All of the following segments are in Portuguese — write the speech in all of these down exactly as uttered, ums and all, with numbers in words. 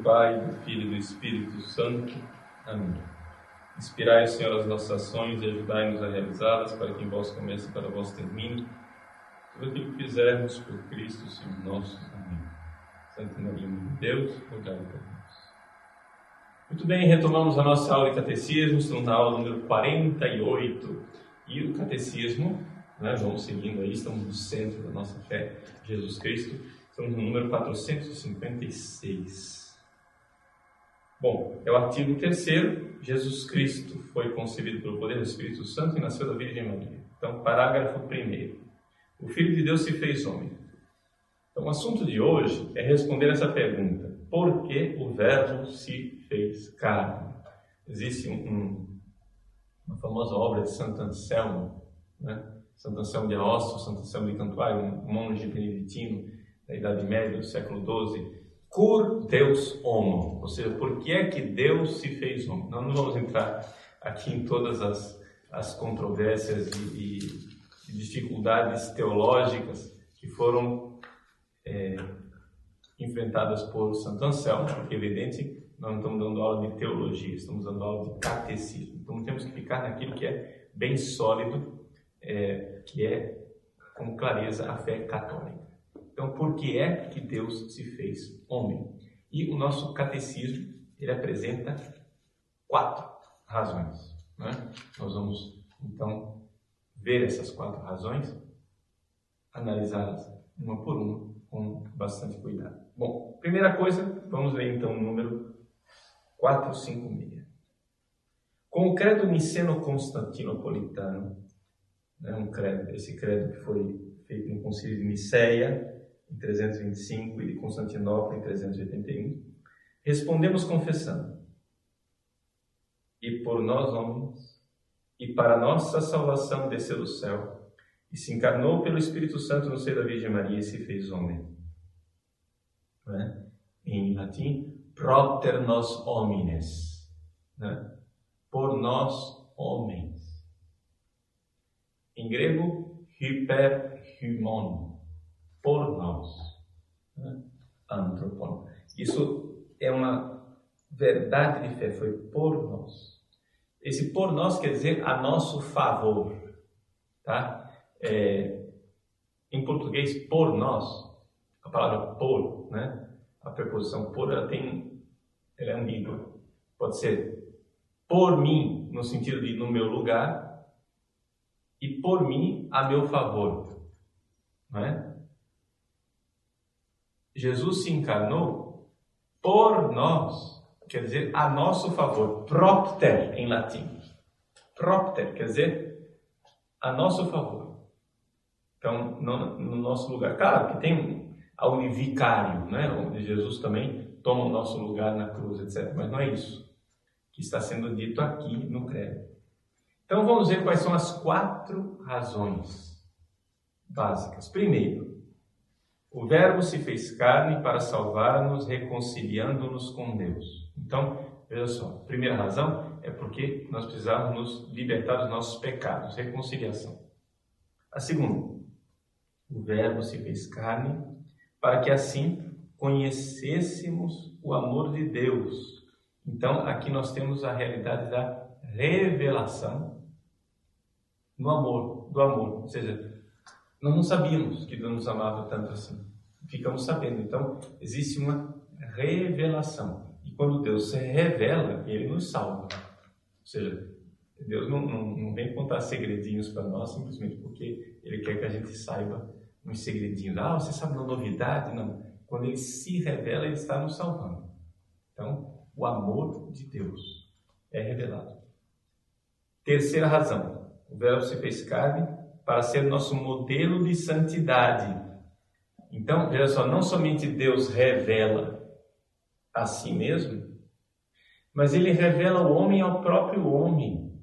Pai, do Filho e do Espírito Santo. Amém. Inspirai, Senhor, as nossas ações e ajudai-nos a realizá-las, para que em vós comece e para vós termine tudo aquilo que fizermos por Cristo, Senhor nosso. Amém. Santa Maria, Mãe de Deus, rogai por nós. Muito bem, retomamos a nossa aula de catecismo. Estamos na aula número quarenta e oito. E o catecismo, né, vamos seguindo aí, estamos no centro da nossa fé, Jesus Cristo. Estamos no número quatrocentos e cinquenta e seis. Bom, é o artigo terceiro. Jesus Cristo foi concebido pelo poder do Espírito Santo e nasceu da Virgem Maria. Então, parágrafo primeiro. O Filho de Deus se fez homem. Então, o assunto de hoje é responder essa pergunta. Por que o Verbo se fez carne? Existe um, um, uma famosa obra de Santo Anselmo, né? Santo Anselmo de Aosto, Santo Anselmo de Cantuária, um monge beneditino da Idade Média, do século doze. Cur Deus homo, ou seja, por que é que Deus se fez homem? Nós não vamos entrar aqui em todas as, as controvérsias e, e dificuldades teológicas que foram é, enfrentadas por Santo Anselmo, porque é evidente, nós não estamos dando aula de teologia, estamos dando aula de catecismo. Então temos que ficar naquilo que é bem sólido, é, que é com clareza a fé católica. Então, por que é que Deus se fez homem? E o nosso catecismo, ele apresenta quatro razões, né? Nós vamos, então, ver essas quatro razões, analisá-las uma por uma, com bastante cuidado. Bom, primeira coisa, vamos ler então o número quatrocentos e cinquenta e seis. Com o credo niceno-constantinopolitano, né, um credo, esse credo que foi feito no Concílio de Niceia, em trezentos e vinte e cinco, e de Constantinopla, em trezentos e oitenta e um, respondemos confessando: e por nós homens, e para nossa salvação desceu do céu, e se encarnou pelo Espírito Santo no seio da Virgem Maria e se fez homem. Né? Em latim, propter nos homines, né? Por nós homens. Em grego, hyper humon, por nós, né? Antropon. Isso é uma verdade de fé, foi por nós. Esse por nós quer dizer a nosso favor, tá? É, em português, por nós, a palavra por, né? A preposição por, ela tem, ela é ambígua. Pode ser por mim, no sentido de no meu lugar, e por mim, a meu favor, não é? Jesus se encarnou por nós, quer dizer, a nosso favor. Propter, em latim. Propter, quer dizer, a nosso favor. Então, no, no nosso lugar. Claro que tem a univicário, né? Onde Jesus também toma o nosso lugar na cruz, etcétera. Mas não é isso que está sendo dito aqui no credo. Então, vamos ver quais são as quatro razões básicas. Primeiro, o Verbo se fez carne para salvar-nos, reconciliando-nos com Deus. Então, veja só, a primeira razão é porque nós precisamos nos libertar dos nossos pecados, reconciliação. A segunda, o Verbo se fez carne para que assim conhecêssemos o amor de Deus. Então, aqui nós temos a realidade da revelação no amor, do amor, ou seja, nós não sabíamos que Deus nos amava tanto assim. Ficamos sabendo. Então, existe uma revelação. E quando Deus se revela, Ele nos salva. Ou seja, Deus não, não, não vem contar segredinhos para nós simplesmente porque Ele quer que a gente saiba uns segredinhos. Ah, você sabe uma novidade? Não. Quando Ele se revela, Ele está nos salvando. Então, o amor de Deus é revelado. Terceira razão. O Verbo se fez carne para ser nosso modelo de santidade. Então, veja só, não somente Deus revela a si mesmo, mas Ele revela o homem ao próprio homem.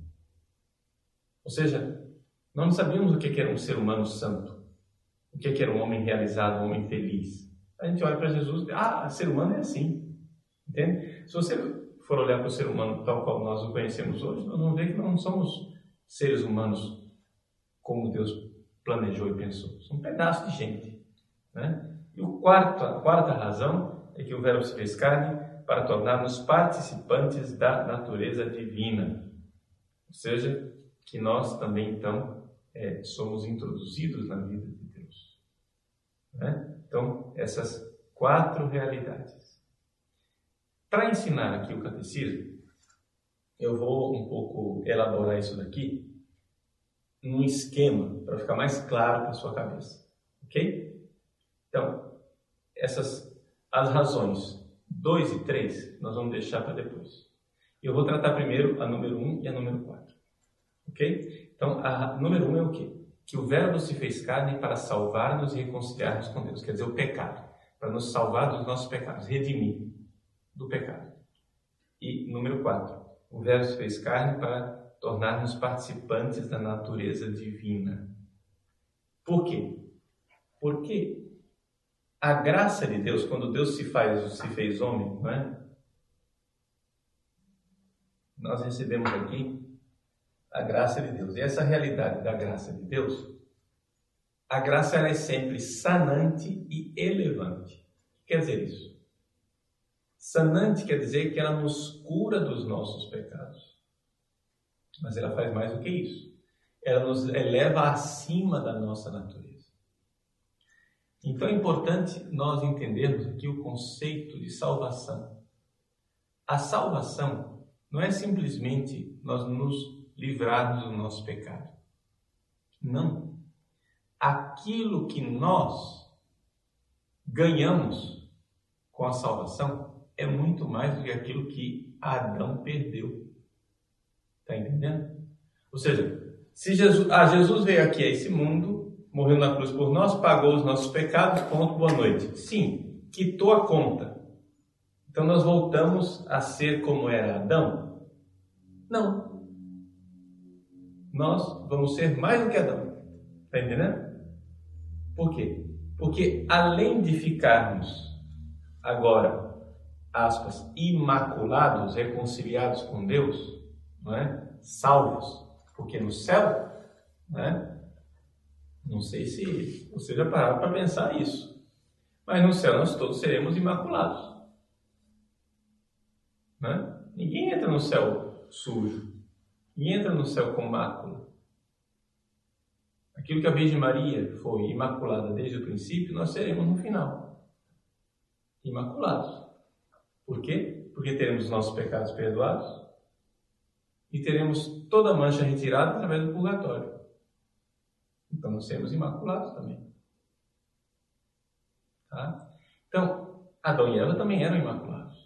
Ou seja, nós não sabíamos o que era um ser humano santo, o que era um homem realizado, um homem feliz. A gente olha para Jesus e diz, ah, ser humano é assim. Entende? Se você for olhar para o ser humano tal qual nós o conhecemos hoje, nós vamos ver que nós não somos seres humanos como Deus planejou e pensou. São um pedaço de gente, né? E o quarto, a quarta razão é que o Verbo se fez carne para tornar-nos participantes da natureza divina. Ou seja, que nós também, então, é, somos introduzidos na vida de Deus. Né? Então, essas quatro realidades. Para ensinar aqui o catecismo, eu vou um pouco elaborar isso daqui num esquema, para ficar mais claro para a sua cabeça. Ok? Então, essas, as razões dois e três, nós vamos deixar para depois. Eu vou tratar primeiro a número um e a número quatro. Ok? Então, a número um é o quê? Que o Verbo se fez carne para salvar-nos e reconciliar-nos com Deus. Quer dizer, o pecado. Para nos salvar dos nossos pecados. Redimir do pecado. E número quatro. O Verbo se fez carne para tornar-nos participantes da natureza divina. Por quê? Porque a graça de Deus, quando Deus se faz, se fez homem, não é? Nós recebemos aqui a graça de Deus. E essa realidade da graça de Deus, a graça ela é sempre sanante e elevante. O que quer dizer isso? Sanante quer dizer que ela nos cura dos nossos pecados. Mas ela faz mais do que isso. Ela nos eleva acima da nossa natureza. Então é importante nós entendermos aqui o conceito de salvação. A salvação não é simplesmente nós nos livrarmos do nosso pecado. Não. Aquilo que nós ganhamos com a salvação é muito mais do que aquilo que Adão perdeu. Está entendendo? Ou seja, se Jesus, ah, Jesus veio aqui a esse mundo, morreu na cruz por nós, pagou os nossos pecados, ponto, boa noite. Sim, quitou a conta. Então nós voltamos a ser como era Adão? Não. Nós vamos ser mais do que Adão. Está entendendo? Por quê? Porque além de ficarmos agora, aspas, imaculados, reconciliados com Deus, não é? Salvos, porque no céu, não é? Não sei se você já parou para pensar isso, mas no céu nós todos seremos imaculados. Não é? Ninguém entra no céu sujo, ninguém entra no céu com mácula. Aquilo que a Virgem Maria foi imaculada desde o princípio, nós seremos no final imaculados. Por quê? Porque teremos os nossos pecados perdoados e teremos toda a mancha retirada através do purgatório. Então, nós seremos imaculados também. Tá? Então, Adão e Eva também eram imaculados.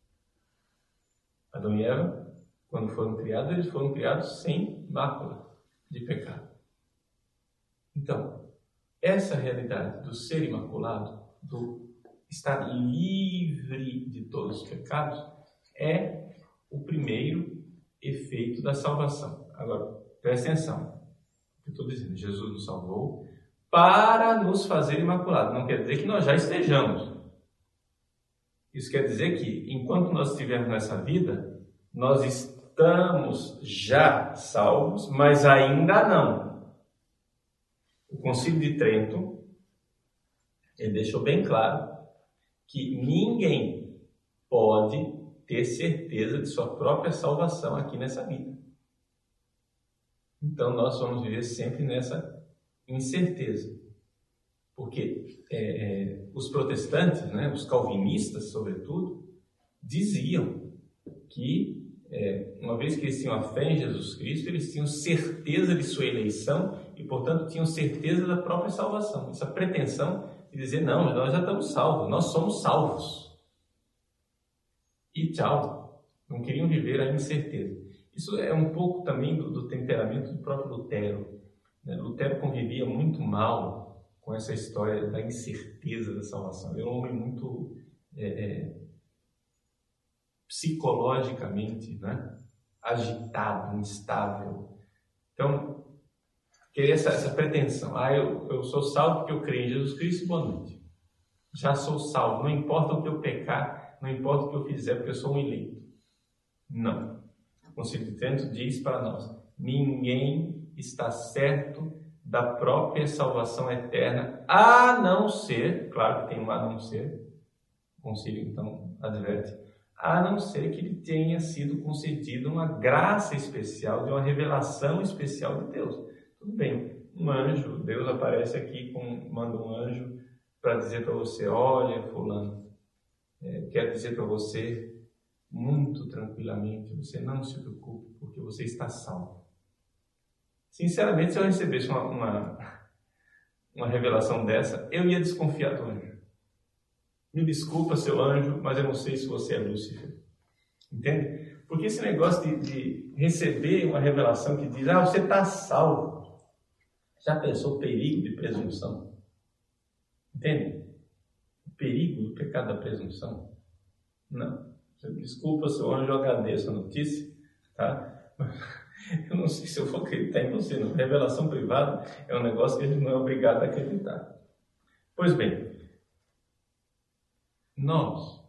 Adão e Eva, quando foram criados, eles foram criados sem mácula de pecado. Então, essa realidade do ser imaculado, do estar livre de todos os pecados, é o primeiro efeito da salvação. Agora, preste atenção. Eu estou dizendo, Jesus nos salvou para nos fazer imaculados. Não quer dizer que nós já estejamos. Isso quer dizer que, enquanto nós estivermos nessa vida, nós estamos já salvos, mas ainda não. O Concílio de Trento, ele deixou bem claro que ninguém pode ter certeza de sua própria salvação aqui nessa vida. Então, nós vamos viver sempre nessa incerteza. Porque é, é, os protestantes, né, os calvinistas, sobretudo, diziam que, é, uma vez que eles tinham a fé em Jesus Cristo, eles tinham certeza de sua eleição e, portanto, tinham certeza da própria salvação. Essa pretensão de dizer, não, nós já estamos salvos, nós somos salvos. E tchau, não queriam viver a incerteza. Isso é um pouco também do, do temperamento do próprio Lutero. Né? Lutero convivia muito mal com essa história da incerteza da salvação. Ele era um homem muito é, é, psicologicamente, né? agitado, instável. Então, queria essa, essa pretensão. Ah, eu, eu sou salvo porque eu creio em Jesus Cristo, boa noite. Já sou salvo, não importa o que eu pecar, não importa o que eu fizer, porque eu sou um eleito. Não. O Concílio de Trento diz para nós, ninguém está certo da própria salvação eterna, a não ser, claro que tem um a não ser, o Concílio então adverte, a não ser que ele tenha sido concedido uma graça especial, de uma revelação especial de Deus. Tudo bem, um anjo, Deus aparece aqui, com, manda um anjo para dizer para você, olha, fulano, é, quero dizer para você, muito tranquilamente, você não se preocupe, porque você está salvo. Sinceramente, se eu recebesse uma, uma, uma revelação dessa, eu ia desconfiar do anjo. Me desculpa, seu anjo, mas eu não sei se você é Lúcifer. Entende? Porque esse negócio de, de receber uma revelação que diz, ah, você está salvo. Já pensou o perigo de presunção? Entende? O perigo do pecado da presunção? Não. Desculpa, seu anjo, eu agradeço a notícia, tá? Eu não sei se eu vou acreditar em você, não. Revelação privada é um negócio que a gente não é obrigado a acreditar. Pois bem, nós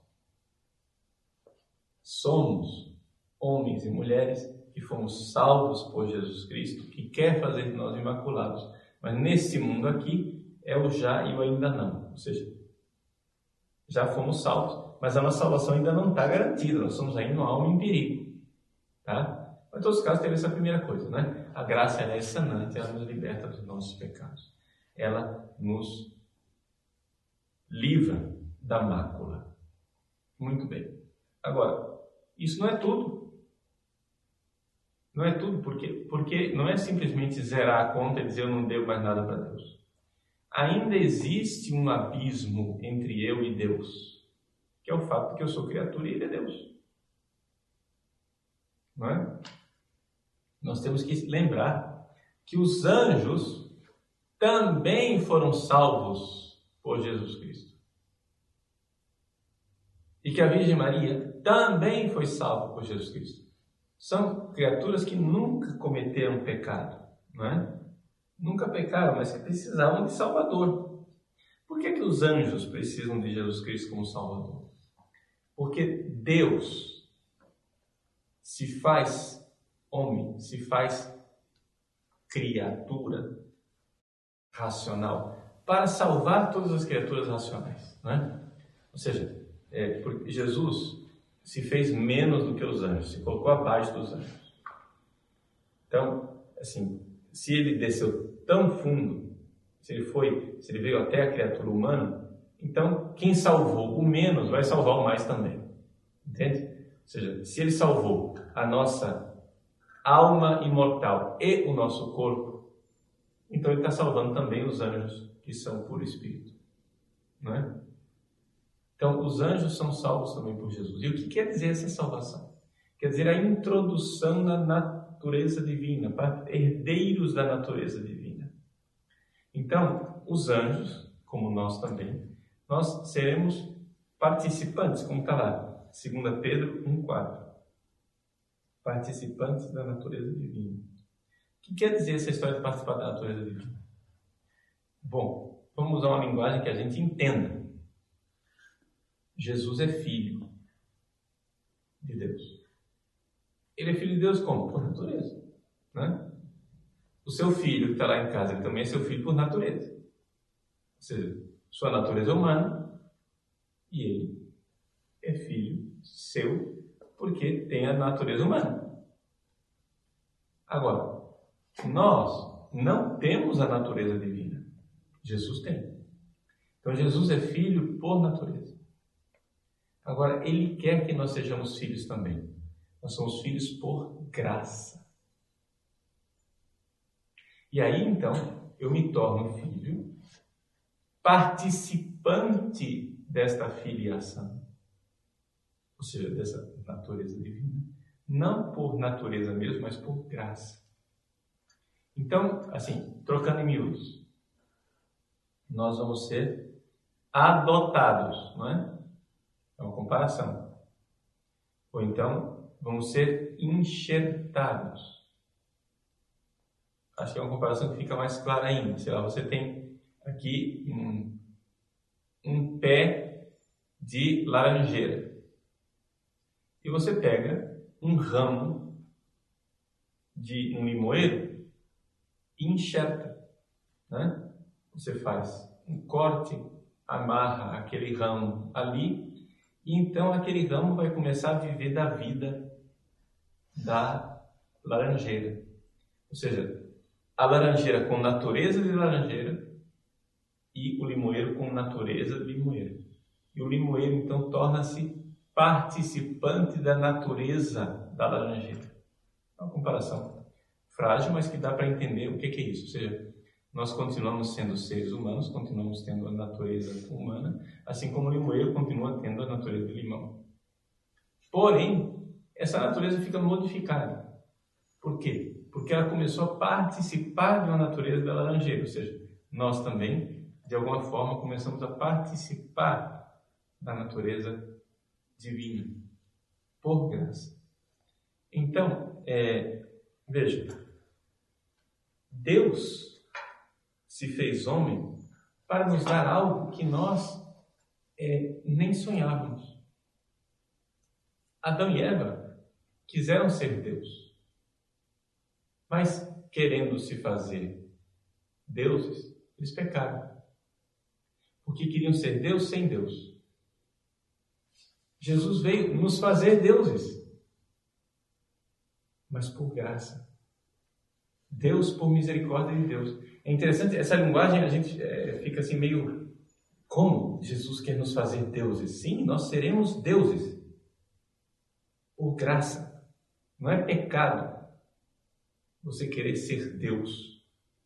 somos homens e mulheres que fomos salvos por Jesus Cristo, que quer fazer de nós imaculados. Mas nesse mundo aqui é o já e o ainda não. Ou seja, já fomos salvos, mas a nossa salvação ainda não está garantida. Nós somos ainda uma alma em perigo. Tá? Mas em todos os casos teve essa primeira coisa, né? A graça ela é sanante, ela nos liberta dos nossos pecados. Ela nos livra da mácula. Muito bem. Agora, isso não é tudo. Não é tudo, porque, porque não é simplesmente zerar a conta e dizer eu não devo mais nada para Deus. Ainda existe um abismo entre eu e Deus, que é o fato de que eu sou criatura e Ele é Deus. Não é? Nós temos que lembrar que os anjos também foram salvos por Jesus Cristo. E que a Virgem Maria também foi salva por Jesus Cristo. São criaturas que nunca cometeram pecado, não é? Nunca pecaram, mas que precisavam de Salvador. Por que que os anjos precisam de Jesus Cristo como Salvador? Porque Deus se faz homem, se faz criatura racional para salvar todas as criaturas racionais, não é? Ou seja, é, porque Jesus se fez menos do que os anjos, se colocou abaixo dos anjos. Então, assim, se ele desceu tão fundo, se ele foi, se ele veio até a criatura humana, então quem salvou o menos vai salvar o mais também. Entende? Ou seja, se ele salvou a nossa alma imortal e o nosso corpo, então ele está salvando também os anjos que são puro espírito. Não é? Então, os anjos são salvos também por Jesus. E o que quer dizer essa salvação? Quer dizer a introdução na natureza divina, para herdeiros da natureza divina. Então, os anjos, como nós também, nós seremos participantes, como está lá, dois Pedro um, quatro. Participantes da natureza divina. O que quer dizer essa história de participar da natureza divina? Bom, vamos usar uma linguagem que a gente entenda. Jesus é filho de Deus. Ele é filho de Deus como? Por natureza. Né? O seu filho que está lá em casa, ele também é seu filho por natureza. Ou seja, sua natureza é humana e ele é filho seu porque tem a natureza humana. Agora, nós não temos a natureza divina. Jesus tem. Então, Jesus é filho por natureza. Agora, Ele quer que nós sejamos filhos também. Nós somos filhos por graça. E aí, então, eu me torno filho, participante desta filiação. Ou seja, dessa natureza divina. Não por natureza mesmo, mas por graça. Então, assim, trocando em miúdos, nós vamos ser adotados, não é? É uma comparação. Ou então, vamos ser enxertados. Acho que é uma comparação que fica mais clara ainda. Sei lá, você tem aqui um, um pé de laranjeira. E você pega um ramo de um limoeiro e enxerta. Né? Você faz um corte, amarra aquele ramo ali E então aquele ramo vai começar a viver da vida da laranjeira. Ou seja, a laranjeira com natureza de laranjeira e o limoeiro com natureza de limoeiro. E o limoeiro então torna-se participante da natureza da laranjeira. É uma comparação frágil, mas que dá para entender o que é isso. Ou seja, nós continuamos sendo seres humanos, continuamos tendo a natureza humana, assim como o limoeiro continua tendo a natureza de limão. Porém, essa natureza fica modificada. Por quê? Porque ela começou a participar de uma natureza da laranjeira, ou seja, nós também, de alguma forma, começamos a participar da natureza divina, por graça. Então, é, veja, Deus se fez homem para nos dar algo que nós é, nem sonhávamos. Adão e Eva quiseram ser Deus, mas querendo se fazer deuses, eles pecaram, porque queriam ser Deus sem Deus. Jesus veio nos fazer deuses, mas por graça. Deus por misericórdia de Deus. É interessante, essa linguagem a gente é, fica assim meio... Como Jesus quer nos fazer deuses? Sim, nós seremos deuses. Por graça. Não é pecado você querer ser Deus,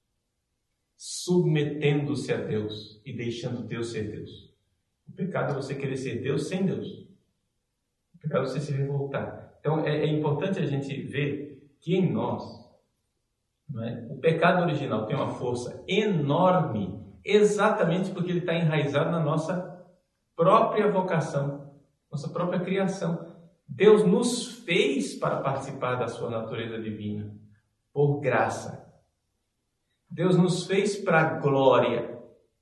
submetendo-se a Deus e deixando Deus ser Deus. O pecado é você querer ser Deus sem Deus. O pecado é você se revoltar. Então é, é importante a gente ver que em nós, não é? O pecado original tem uma força enorme, exatamente porque ele está enraizado na nossa própria vocação, nossa própria criação. Deus nos fez para participar da sua natureza divina, por graça. Deus nos fez para glória,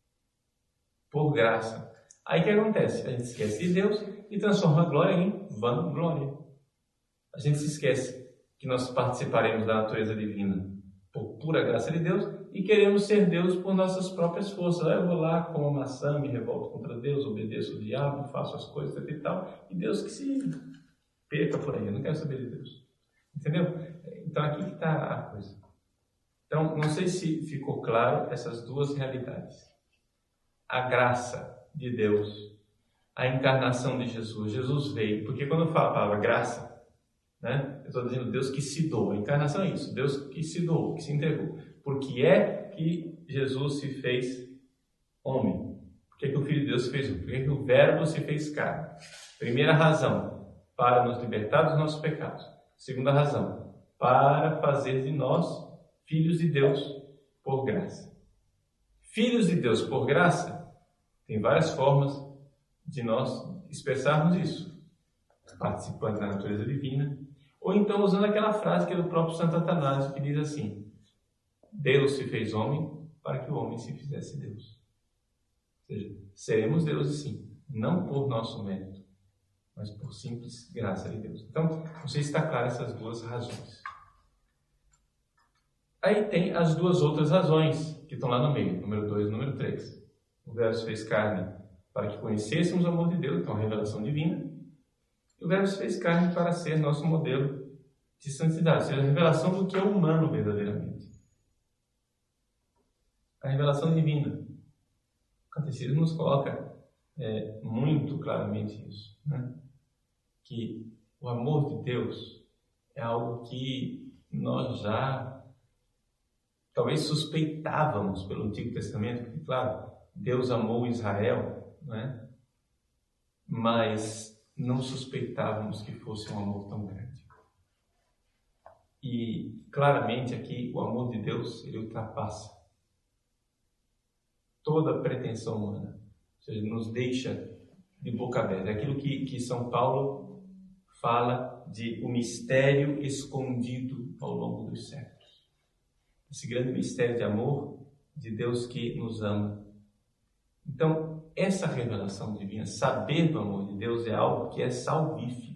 por graça. Aí o que acontece? A gente esquece de Deus e transforma a glória em vanglória. A gente se esquece que nós participaremos da natureza divina por pura graça de Deus e queremos ser Deus por nossas próprias forças. Eu vou lá, como uma maçã, me revolto contra Deus, obedeço o diabo, faço as coisas e tal, e Deus que se perca por aí, eu não quero saber de Deus. Entendeu? Então aqui que está a coisa. Então, não sei se ficou claro essas duas realidades. A graça de Deus, a encarnação de Jesus. Jesus veio, porque quando eu falo a palavra graça, né, eu estou dizendo Deus que se doa. A encarnação é isso, Deus que se doou, que se entregou. Porque é que Jesus se fez homem. Porque é que o Filho de Deus se fez homem? Porque é que o Verbo se fez carne? Primeira razão, para nos libertar dos nossos pecados. Segunda razão, para fazer de nós filhos de Deus por graça. Filhos de Deus por graça, tem várias formas de nós expressarmos isso. Participando da natureza divina, ou então usando aquela frase que é do próprio Santo Atanásio, que diz assim: Deus se fez homem para que o homem se fizesse Deus. Ou seja, seremos deuses sim, não por nosso mérito, mas por simples graça de Deus. Então, não sei se está claro essas duas razões. Aí tem as duas outras razões que estão lá no meio, número dois e número três. O Verbo se fez carne para que conhecêssemos o amor de Deus, então a revelação divina. E o Verbo se fez carne para ser nosso modelo de santidade, ou seja, a revelação do que é humano verdadeiramente. A revelação divina. O Catecismo nos coloca é, muito claramente isso, né? Que o amor de Deus é algo que nós já talvez suspeitávamos pelo Antigo Testamento, porque, claro, Deus amou Israel, né? Mas não suspeitávamos que fosse um amor tão grande. E, claramente, aqui, o amor de Deus, ele ultrapassa toda a pretensão humana. Ou seja, nos deixa de boca aberta. É aquilo que, que São Paulo fala de o mistério escondido ao longo dos séculos. Esse grande mistério de amor de Deus que nos ama. Então, essa revelação divina, saber do amor de Deus, é algo que é salvífico.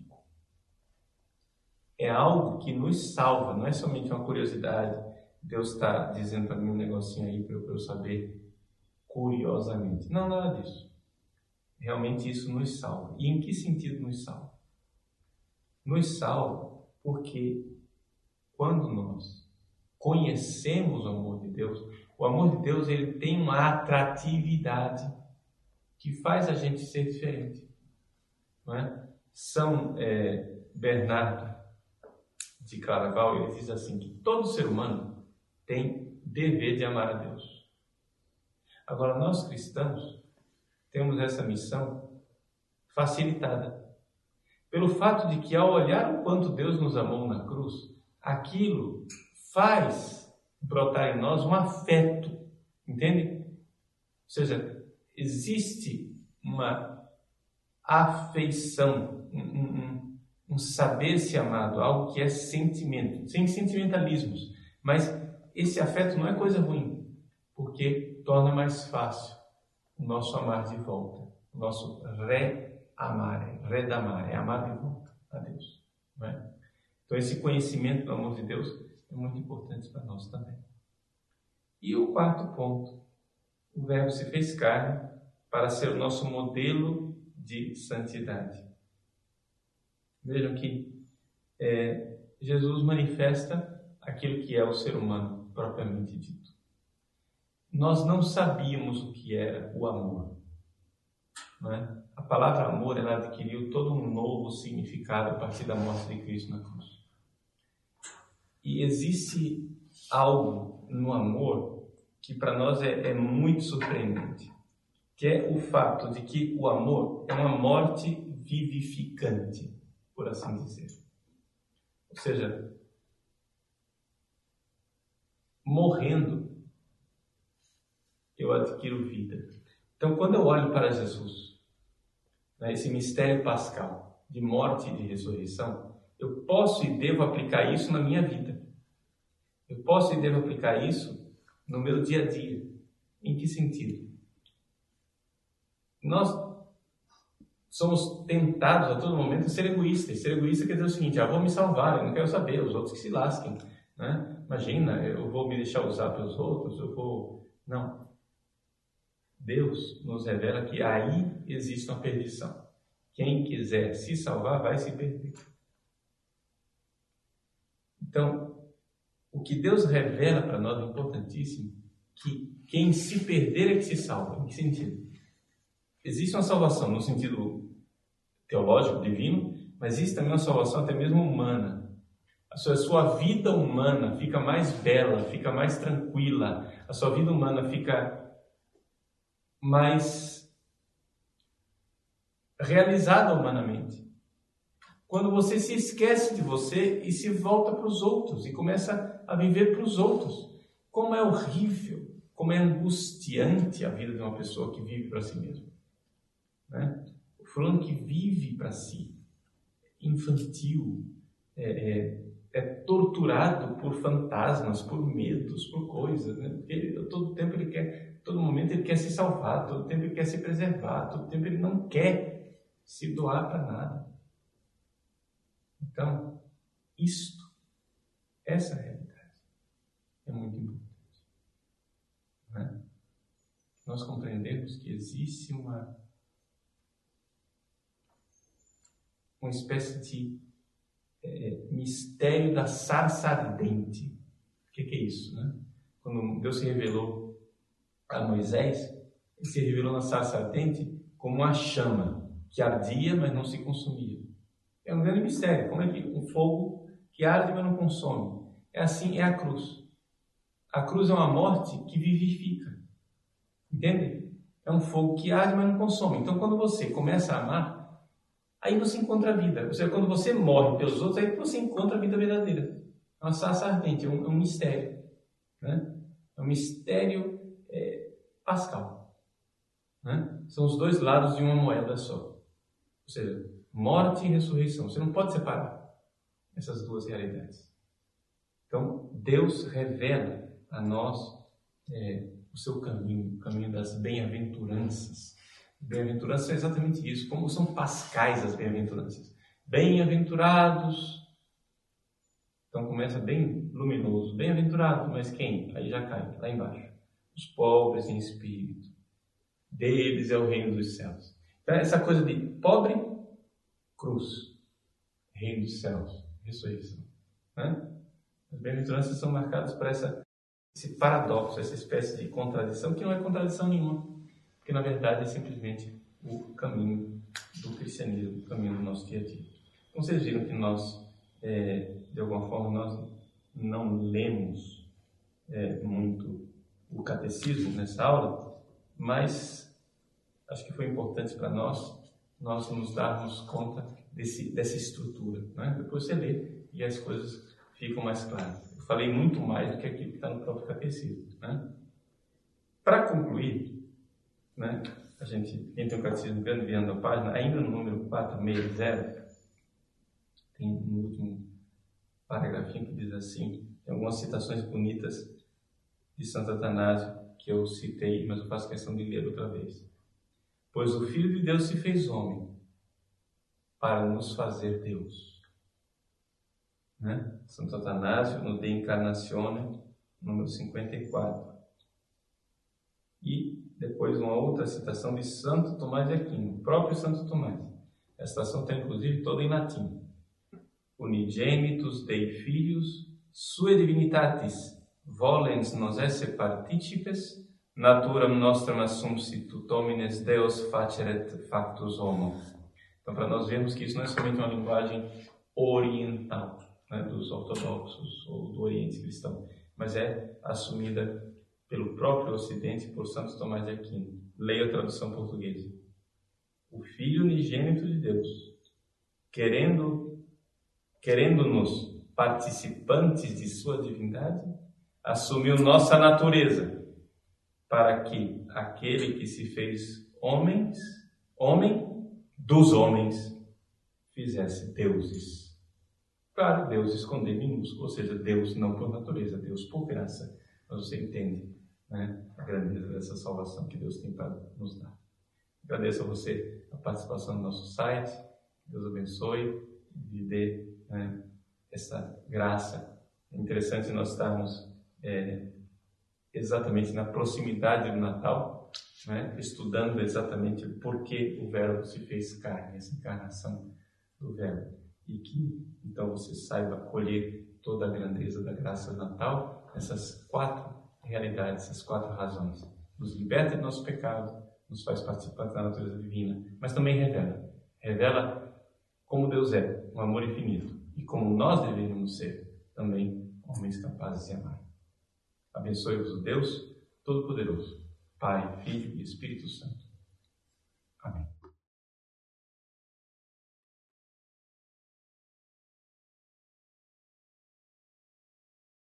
É algo que nos salva, não é somente uma curiosidade. Deus está dizendo para mim um negocinho aí para eu, eu saber curiosamente. Não, nada disso. realmente isso nos salva. E em que sentido nos salva? Nos salva porque quando nós conhecemos o amor de Deus, o amor de Deus ele tem uma atratividade que faz a gente ser diferente. Não é? São é, Bernardo de Claraval, ele diz assim, que todo ser humano tem dever de amar a Deus. Agora, nós cristãos temos essa missão facilitada pelo fato de que, ao olhar o quanto Deus nos amou na cruz, aquilo faz brotar em nós um afeto, entende? Ou seja, existe uma afeição, um, um, um saber-se amado, algo que é sentimento, sem sentimentalismos, mas esse afeto não é coisa ruim, porque torna mais fácil o nosso amar de volta, o nosso re-amar, redamar, é amar de volta a Deus. Não é? Então esse conhecimento do amor de Deus é muito importante para nós também. E o quarto ponto, o Verbo se fez carne para ser o nosso modelo de santidade. Vejam que é, Jesus manifesta aquilo que é o ser humano propriamente dito. Nós não sabíamos o que era o amor. Não é? A palavra amor ela adquiriu todo um novo significado a partir da morte de Cristo na cruz. E existe algo no amor que para nós é, é muito surpreendente, que é o fato de que o amor é uma morte vivificante, por assim dizer. Ou seja, morrendo, eu adquiro vida. Então, quando eu olho para Jesus, né, esse mistério pascal de morte e de ressurreição, eu posso e devo aplicar isso na minha vida. Eu posso e devo aplicar isso no meu dia a dia. Em que sentido? Nós somos tentados a todo momento a ser egoístas. Ser egoísta quer dizer o seguinte, ah, vou me salvar, eu não quero saber, os outros que se lasquem. Né? Imagina, eu vou me deixar usar pelos outros, eu vou... Não. Deus nos revela que aí existe uma perdição. Quem quiser se salvar vai se perder. Então, o que Deus revela para nós é importantíssimo, que quem se perder é que se salva. Em que sentido? Existe uma salvação no sentido teológico, divino, mas existe também uma salvação até mesmo humana. A sua, a sua vida humana fica mais bela, fica mais tranquila, a sua vida humana fica mais realizada humanamente. Quando você se esquece de você e se volta para os outros e começa a viver para os outros. Como é horrível, como é angustiante a vida de uma pessoa que vive para si mesma. Né? O fulano que vive para si, infantil, é, é, é torturado por fantasmas, por medos, por coisas. Né? Ele, todo tempo ele quer, todo momento ele quer se salvar, todo tempo ele quer se preservar, todo tempo ele não quer se doar para nada. Então, isto, essa realidade é muito importante. Né? Nós compreendemos que existe uma, uma espécie de é, mistério da sarça ardente. O que, que é isso? Né? Quando Deus se revelou a Moisés, ele se revelou na sarça ardente como uma chama que ardia, mas não se consumia. É um grande mistério. Como é que um fogo que arde, mas não consome? É assim, é a cruz. A cruz é uma morte que vivifica. Entende? É um fogo que arde, mas não consome. Então, quando você começa a amar, aí você encontra a vida. Ou seja, quando você morre pelos outros, aí você encontra a vida verdadeira. É uma sarça ardente, é um, é um mistério. Né? É um mistério é, pascal. Né? São os dois lados de uma moeda só. Ou seja, morte e ressurreição. Você não pode separar essas duas realidades. Então, Deus revela a nós é, o seu caminho, o caminho das bem-aventuranças. Bem-aventuranças é exatamente isso, como são pascais as bem-aventuranças. Bem-aventurados. Então começa bem luminoso. Bem-aventurado, mas quem? Aí já cai, lá embaixo. Os pobres em espírito. Deles é o reino dos céus. Então, essa coisa de pobre, cruz, reino dos céus, ressurreição. Né? As bem-aventuranças são marcadas por essa, esse paradoxo, essa espécie de contradição, que não é contradição nenhuma, porque na verdade é simplesmente o caminho do cristianismo, o caminho do nosso dia a dia. Então vocês viram que nós, é, de alguma forma, nós não lemos é, muito o catecismo nessa aula, mas acho que foi importante para nós, nós nos darmos conta desse, dessa estrutura. Né? Depois você lê e as coisas ficam mais claras. Eu falei muito mais do que aquilo que está no próprio catecismo. Né? Para concluir, né, a gente, quem tem o catecismo grande, virando a página, ainda no número quatrocentos e sessenta, tem um último paragrafinho que diz assim, tem algumas citações bonitas de Santo Atanásio, que eu citei, mas eu faço questão de ler outra vez. Pois o Filho de Deus se fez homem para nos fazer Deus. Né? Santo Atanásio, no De Incarnatione, número cinquenta e quatro. E depois uma outra citação de Santo Tomás de Aquino, o próprio Santo Tomás. A citação está inclusive toda em latim. Unigenitus Dei Filius, sua divinitatis, volens nos esse participes, naturam nostram assumpsit homines Deus faceret factus homo. Então, para nós vermos que isso não é somente uma linguagem oriental, né, dos ortodoxos ou do Oriente cristão, mas é assumida pelo próprio Ocidente, por Santo Tomás de Aquino. Leia a tradução portuguesa. O Filho unigênito de Deus, querendo, querendo-nos participantes de sua divindade, assumiu nossa natureza, para que aquele que se fez homens, homem dos homens, fizesse deuses. Claro, deuses com D minúsculo, ou seja, Deus não por natureza, Deus por graça. Mas você entende, né, a grandeza dessa salvação que Deus tem para nos dar. Agradeço a você a participação no nosso site. Deus abençoe e dê, né, essa graça. É interessante nós estarmos é, exatamente na proximidade do Natal, né, estudando exatamente o porquê o Verbo se fez carne, essa encarnação do Verbo. E que, então, você saiba colher toda a grandeza da graça do Natal, essas quatro realidades, essas quatro razões. Nos liberta do nosso pecado, nos faz participar da natureza divina, mas também revela. Revela como Deus é, um amor infinito, e como nós deveríamos ser, também, homens capazes de amar. Abençoe-vos o Deus Todo-Poderoso, Pai, Filho e Espírito Santo. Amém.